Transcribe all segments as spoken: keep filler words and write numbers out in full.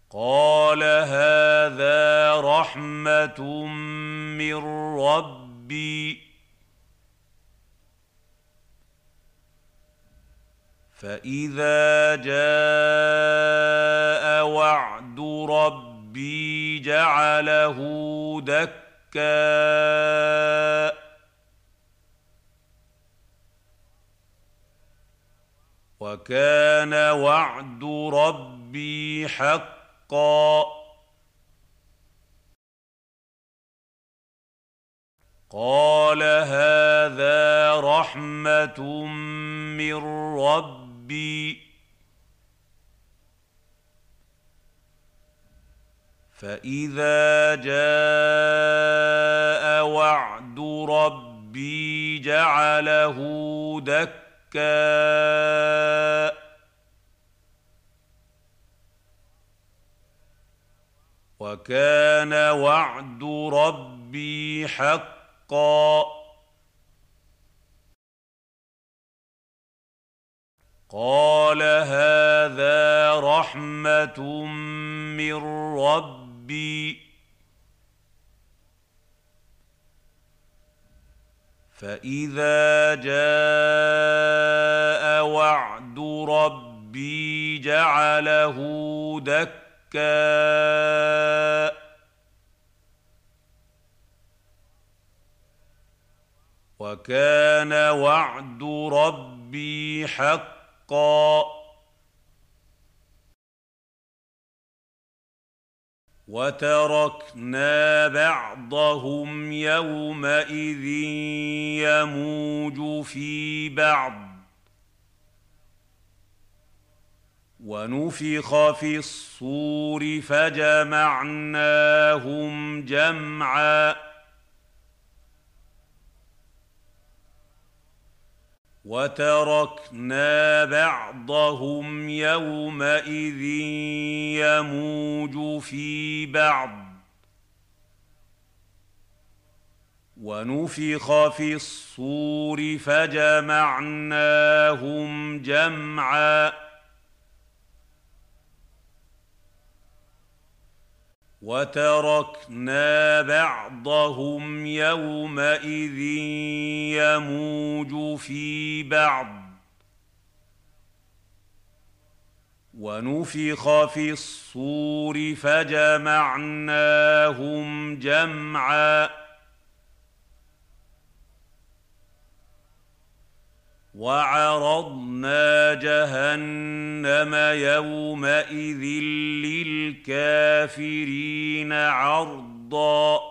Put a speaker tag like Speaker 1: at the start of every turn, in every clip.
Speaker 1: قَالَ هَٰذَا رَحْمَةٌ مِّن رَّبِّي ۖ فَإِذَا جَاءَ وَعْدُ رَبِّي جَعَلَهُ دَكَّاءَ ۖ وَكَانَ وَعْدُ رَبِّي حَقًّا. قَالَ هَٰذَا رَحْمَةٌ مِّن رَّبِّي ۖ فَإِذَا جَاءَ وَعْدُ رَبِّي جَعَلَهُ دَكَّاءَ ۖ وَكَانَ وَعْدُ رَبِّي حَقًّا. قَالَ هَٰذَا رَحْمَةٌ مِّن رَّبِّي ۖ فَإِذَا جَاءَ وَعْدُ رَبِّي جَعَلَهُ دَكَّاءَ ۖ وَكَانَ وَعْدُ رَبِّي حَقًّا. وَتَرَكْنَا بَعْضَهُمْ يَوْمَئِذٍ يَمُوجُ فِي بَعْضٍ ۖ وَنُفِخَ فِي الصُّورِ فَجَمَعْنَاهُمْ جَمْعًا. وَتَرَكْنَا بَعْضَهُمْ يَوْمَئِذٍ يَمُوجُ فِي بَعْضٍ ۖ وَنُفِخَ فِي الصُّورِ فَجَمَعْنَاهُمْ جَمْعًا. وَتَرَكْنَا بَعْضَهُمْ يَوْمَئِذٍ يَمُوجُ فِي بَعْضٍ ۖ وَنُفِخَ فِي الصُّورِ فَجَمَعْنَاهُمْ جَمْعًا. وَعَرَضْنَا جَهَنَّمَ يَوْمَئِذٍ لِّلْكَافِرِينَ عَرْضًا.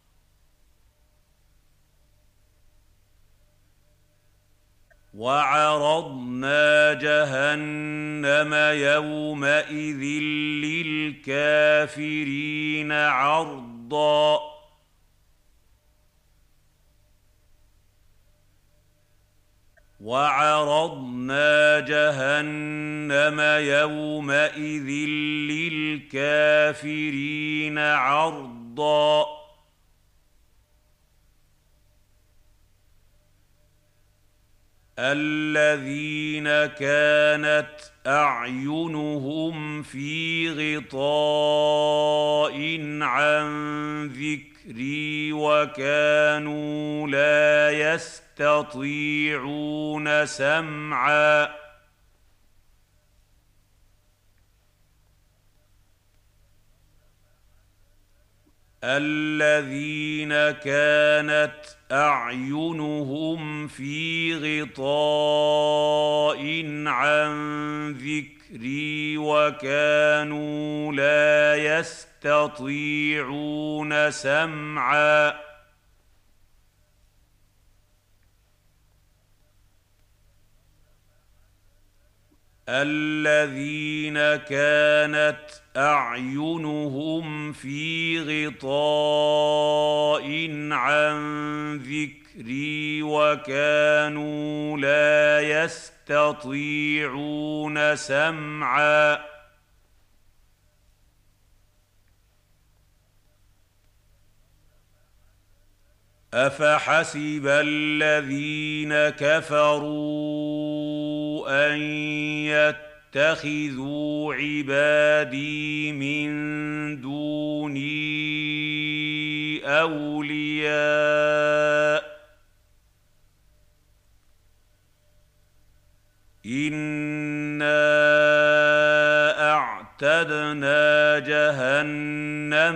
Speaker 1: وَعَرَضْنَا جَهَنَّمَ يَوْمَئِذٍ لِّلْكَافِرِينَ عَرْضًا. وَعَرَضْنَا جَهَنَّمَ يَوْمَئِذٍ لِّلْكَافِرِينَ عَرْضًا. الَّذِينَ كَانَتْ أَعْيُنُهُمْ فِي غِطَاءٍ عَن ذِكْرِي وَكَانُوا لَا يَسْتَطِيعُونَ سَمْعًا. الَّذِينَ كَانَتْ أَعْيُنُهُمْ فِي غِطَاءٍ عَن ذِكْرِي وَكَانُوا لَا يَسْتَطِيعُونَ سَمْعًا. الَّذِينَ كَانَتْ أَعْيُنُهُمْ فِي غِطَاءٍ عَن ذِكْرِي وَكَانُوا لَا يَسْتَطِيعُونَ سَمْعًا. أَفَحَسِبَ الَّذِينَ كَفَرُوا أَن يتخذوا عبادي من دوني أولياء إنا أعتدنا جهنم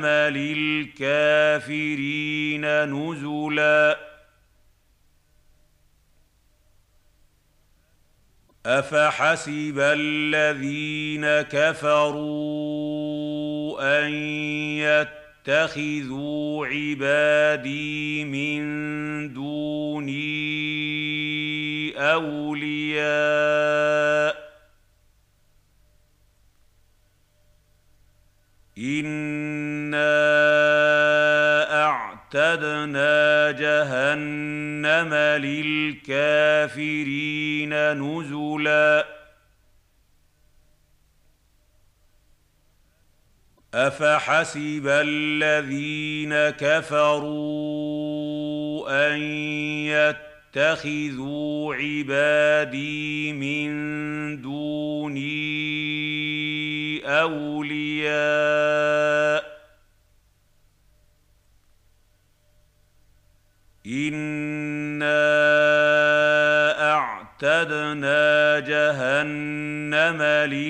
Speaker 1: للكافرين نزلا أفحسب الذين كفروا أن يتخذوا عبادي من دوني أولياء إنا أعتدنا جهنم للكافرين نزلا أفحسب الذين كفروا أن يتخذوا عبادي من دوني أولياء إنا أعتدنا جهنم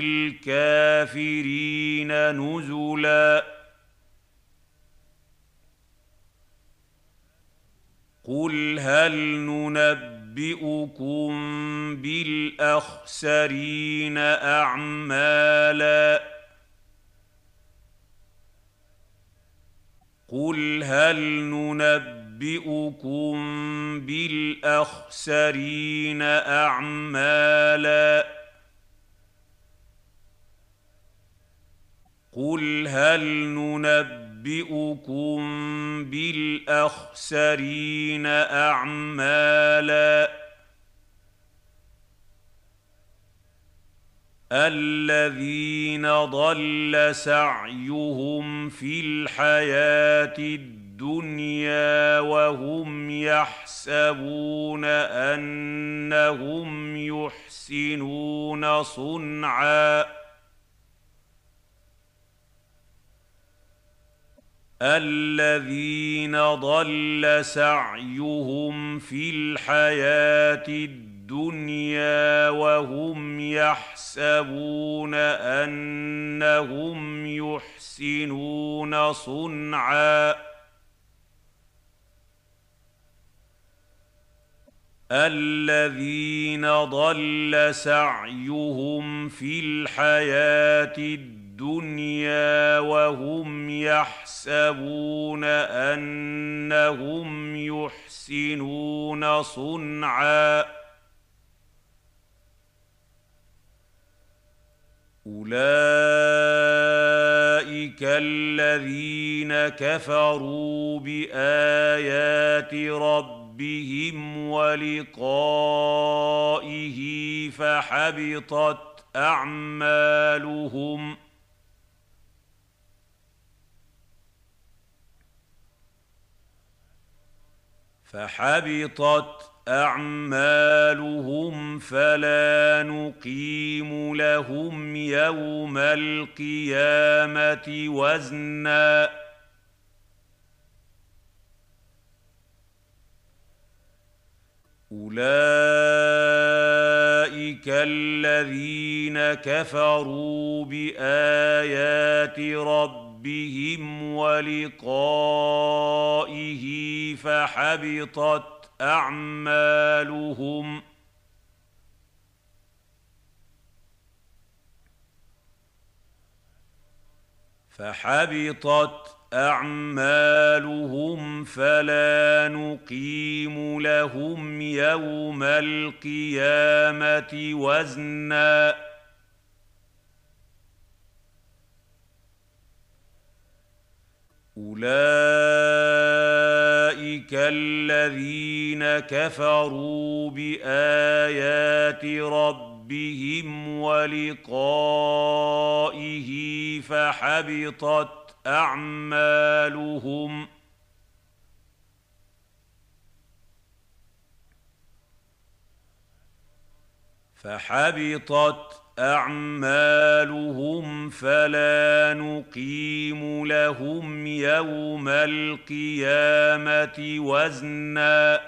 Speaker 1: للكافرين نزلا قل هل ننبئكم بالأخسرين أعمالا قل هل ننبئكم أنبئكم بالأخسرين أعمالا قل هل ننبئكم بالأخسرين أعمالا الذين ضل سعيهم في الحياة الدنيا الدنيا وهم يحسبون أنهم يحسنون صنعا الذين ضل سعيهم في الحياة الدنيا وهم يحسبون أنهم يحسنون صنعا الذين ضل سعيهم في الحياة الدنيا وهم يحسبون أنهم يحسنون صنعا أولئك الذين كفروا بآيات ربهم بهم ولقائه فحبطت أعمالهم فحبطت أعمالهم فلا نقيم لهم يوم القيامة وزنا أولئك الذين كفروا بآيات ربهم ولقائه فحبطت أعمالهم فحبطت أعمالهم فلا نقيم لهم يوم القيامة وزنا أولئك الذين كفروا بآيات ربهم ولقائه فحبطت أعمالهم فحبطت أعمالهم فلا نقيم لهم يوم القيامة وزنا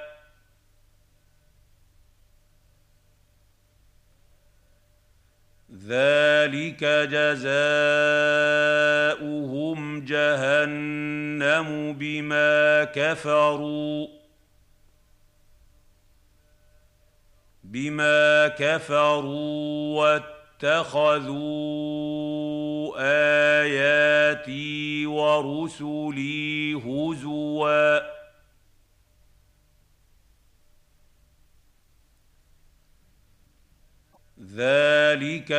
Speaker 1: ذلك جزاؤهم جهنم بما كفروا بما كفروا واتخذوا آياتي ورسلي هزوا ذلك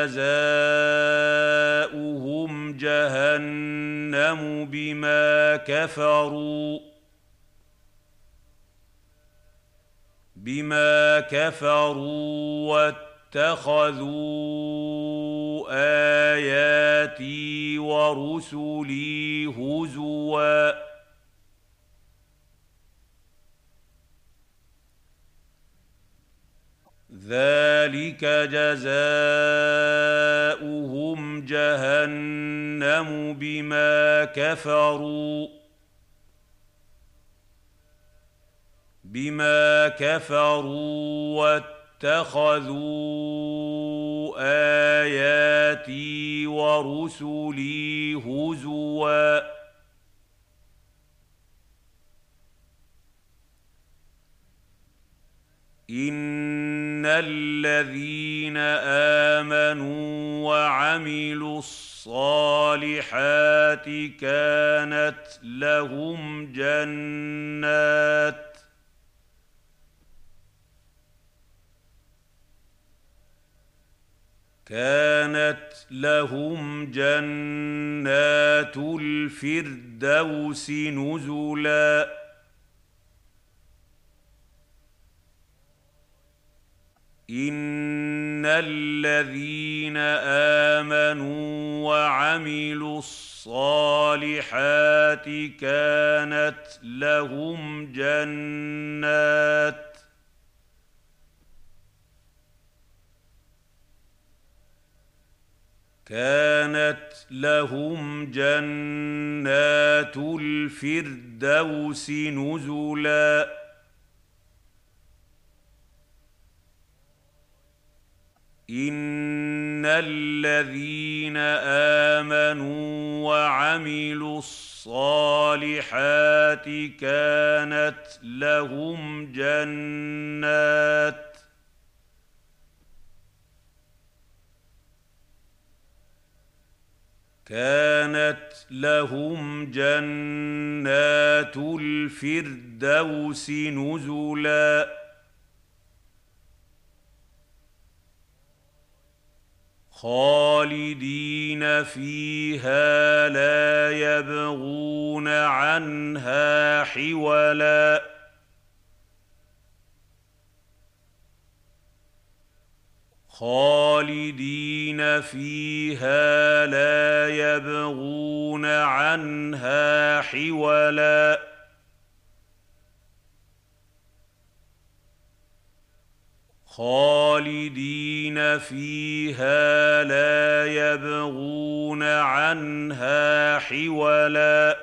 Speaker 1: جزاؤهم جهنم بما كفروا بما كفروا واتخذوا آياتي ورسلي هزوا ذلك جزاؤهم جهنم بما كفروا بما كفروا واتخذوا آياتي ورسلي هزوا إن الذين آمنوا وعملوا الصالحات كانت لهم جنات كانت لهم جنات الفردوس نزلا إن الذين آمنوا وعملوا الصالحات كانت لهم جنات كانت لهم جنات الفردوس نزلا إن الذين آمنوا وعملوا الصالحات كانت لهم جنات كانت لهم جنات الفردوس نزلا خالدين فيها لا يبغون عنها حولا خالدين فيها لا يبغون عنها حولا خالدين فيها لا يبغون عنها حولا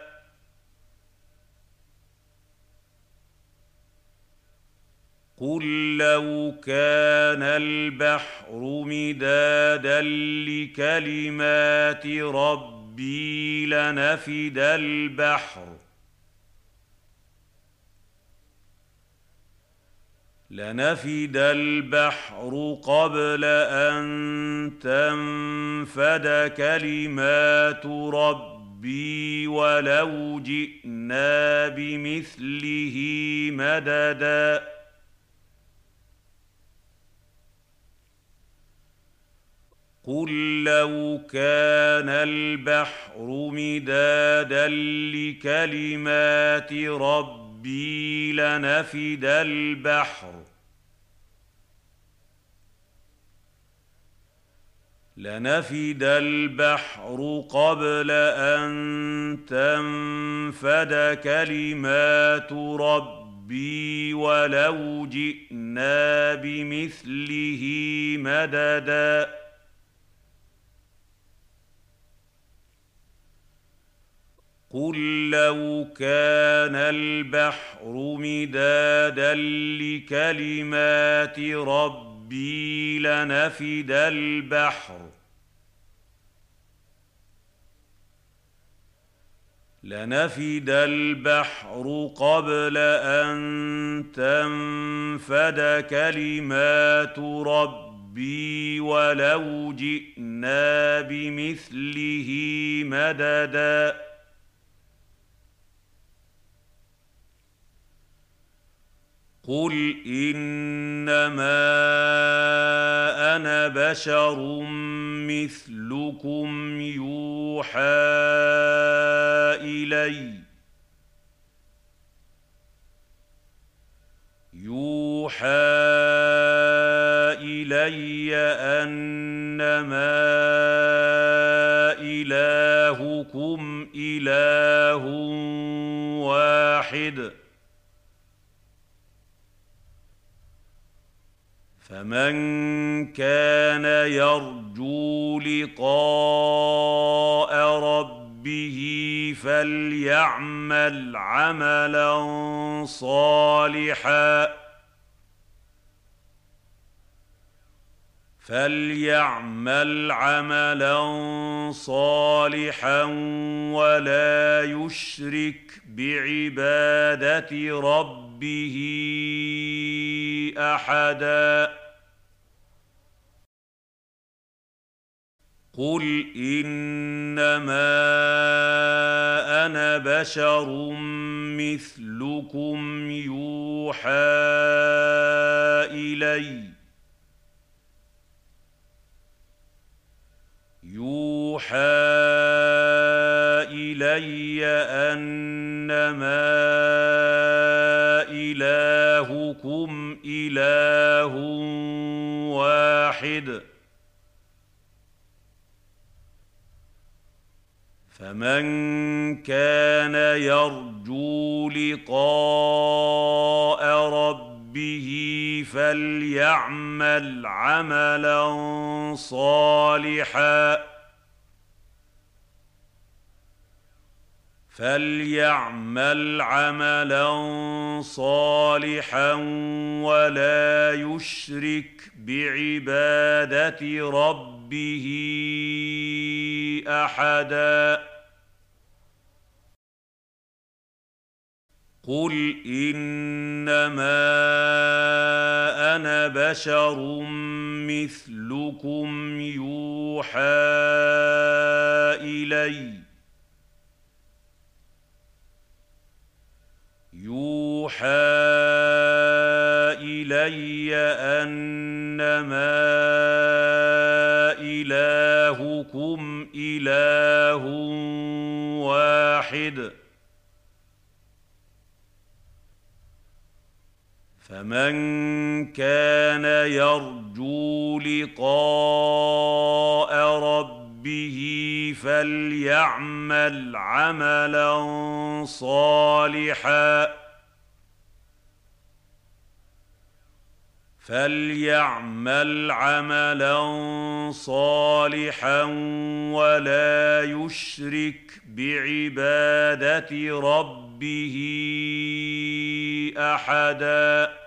Speaker 1: قل لو كان البحر مدادا لكلمات ربي لنفد البحر لنفد البحر قبل أن تنفد كلمات ربي ولو جئنا بمثله مددا قل لو كان البحر مدادا لكلمات ربي لنفد البحر لنفد البحر قبل أن تنفد كلمات ربي ولو جئنا بمثله مددا قل لو كان البحر مدادا لكلمات ربي لنفد البحر لنفد البحر قبل أن تنفد كلمات ربي ولو جئنا بمثله مددا قل إنما أنا بشر مثلكم يوحى إلي يوحى إلي أنما إلهكم إله واحد فمن كان يرجو لقاء ربه فليعمل عملا صالحا فليعمل عملا صالحا ولا يشرك بعبادة ربه أحدا قل إنما أنا بشر مثلكم يوحى إلي يوحى إلي أنما إلهكم إله واحد فمن كان يرجو لقاء ربه فليعمل عملا صالحا فليعمل عملا صالحا ولا يشرك بعبادة ربه أحدا قل إنما أنا بشر مثلكم يوحى إلي يوحى إلي أنما إلهكم إله واحد فمن كان يرجو لقاء ربه فليعمل عملا صالحا فليعمل عملا صالحا ولا يشرك بعبادة ربه أحدا